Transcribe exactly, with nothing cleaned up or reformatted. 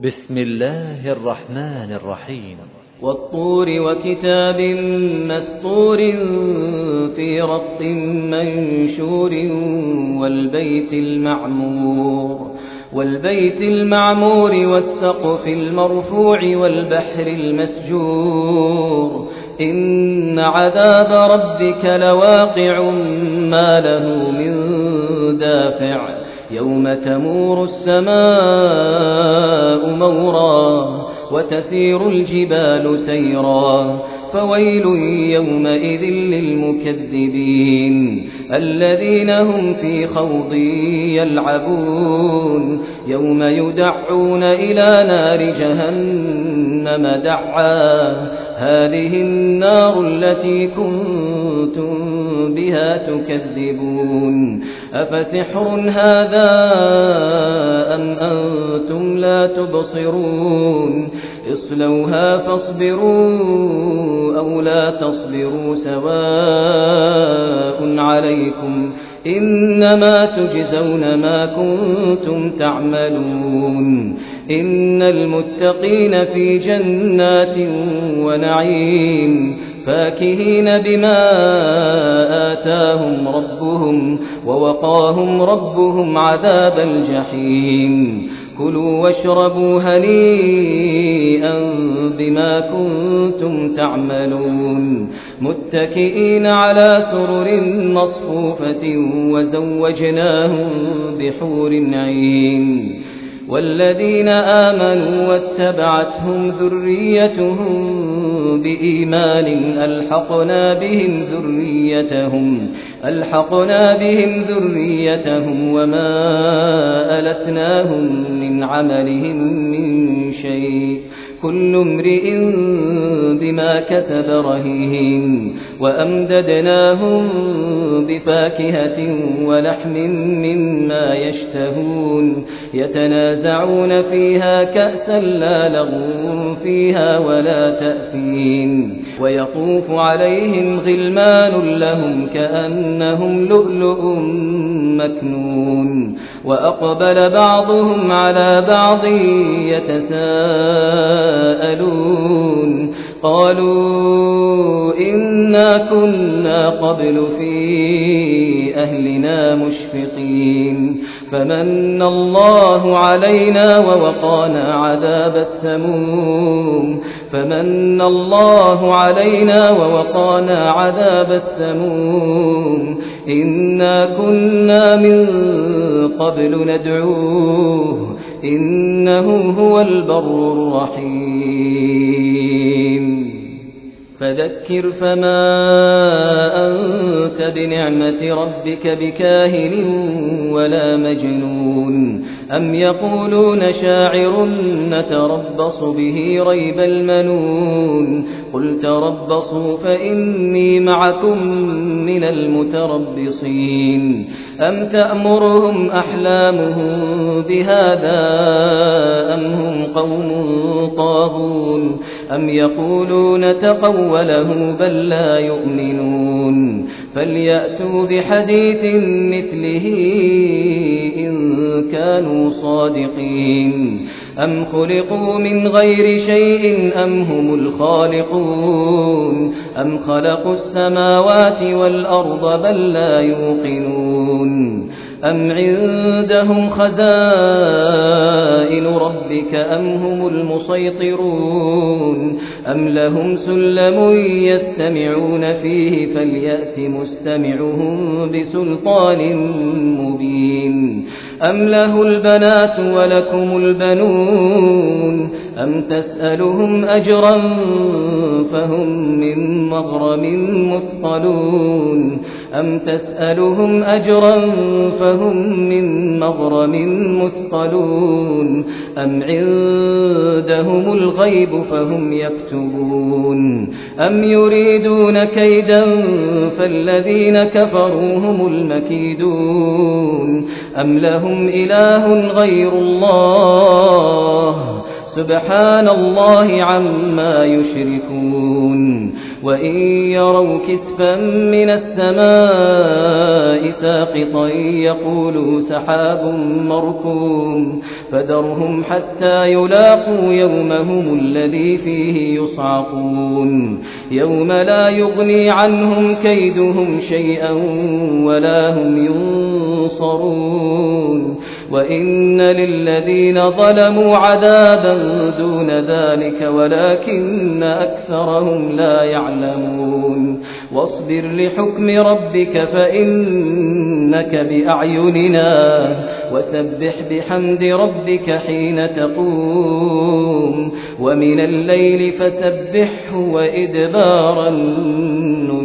بسم الله الرحمن الرحيم. والطور وكتاب مسطور في رق منشور والبيت المعمور والبيت المعمور والسقف المرفوع والبحر المسجور إن عذاب ربك لواقع ما له من دافع يوم تمور السماء مورا وتسير الجبال سيرا فويل يومئذ للمكذبين الذين هم في خوض يلعبون يوم يدعون إلى نار جهنم دعا هذه النار التي كنتم بها تكذبون أفسحر هذا أم أنتم لا تبصرون اصلوها فاصبروا أو لا تصبروا سواء عليكم إنما تجزون ما كنتم تعملون إن المتقين في جنات ونعيم فاكهين بما آتاهم ربهم ووقاهم ربهم عذاب الجحيم كلوا واشربوا هنيئا بما كنتم تعملون متكئين على سرر مصفوفة وزوجناهم بحور عين والذين آمنوا واتبعتهم ذريتهم بإيمان ألحقنا بهم ذريتهم ألحقنا بهم ذريتهم وما ألتناهم من عملهم من شيء كل امرئ بما كسب رهين وأمددناهم بفاكهة ولحم مما يشتهون يتنازعون فيها كأسا لا لغو فيها ولا تأثيم ويطوف عليهم غلمان لهم كأنهم لؤلؤ مكنون وأقبل بعضهم على بعض يتساءلون قالوا إنا كنا قبل في أهلنا مشفقين فمن الله علينا ووقانا عذاب السموم فمن الله علينا ووقانا عذاب السموم إنا كنا من قبل ندعوه إنه هو البر الرحيم فذكر فما أنت بنعمة ربك بكاهن ولا مجنون أم يقولون شاعر نتربص به ريب المنون قل تربصوا فإني معكم من المتربصين أم تأمرهم أحلامهم بهذا أم هم قوم طاغون أم يقولون تقوله بل لا يؤمنون فليأتوا بحديث مثله إن كانوا صادقين أم خلقوا من غير شيء أم هم الخالقون أم خلقوا السماوات والأرض بل لا يوقنون أم عندهم خزائن ربك أم هم المسيطرون أم لهم سلم يستمعون فيه فليأت مستمعهم بسلطان مبين أم له البنات ولكم البنون أم تسألهم أجرا فهم من مغرم مثقلون أم تسألهم أجرا فهم من مغرم مثقلون أم عندهم الغيب فهم يكتبون أم يريدون كيدا فالذين كفروا هم المكيدون أم لهم إله غير الله سبحان الله عما يشركون وإن يروا كسفا من السماء ساقطا يقولوا سحاب مركوم فذرهم حتى يلاقوا يومهم الذي فيه يصعقون يوم لا يغني عنهم كيدهم شيئا ولا هم ينصرون وإن للذين ظلموا عذابا دون ذلك ولكن أكثرهم لا يعلمون واصبر لحكم ربك فإنك بأعيننا وسبح بحمد ربك حين تقوم ومن الليل فسبحه وإدبار النجوم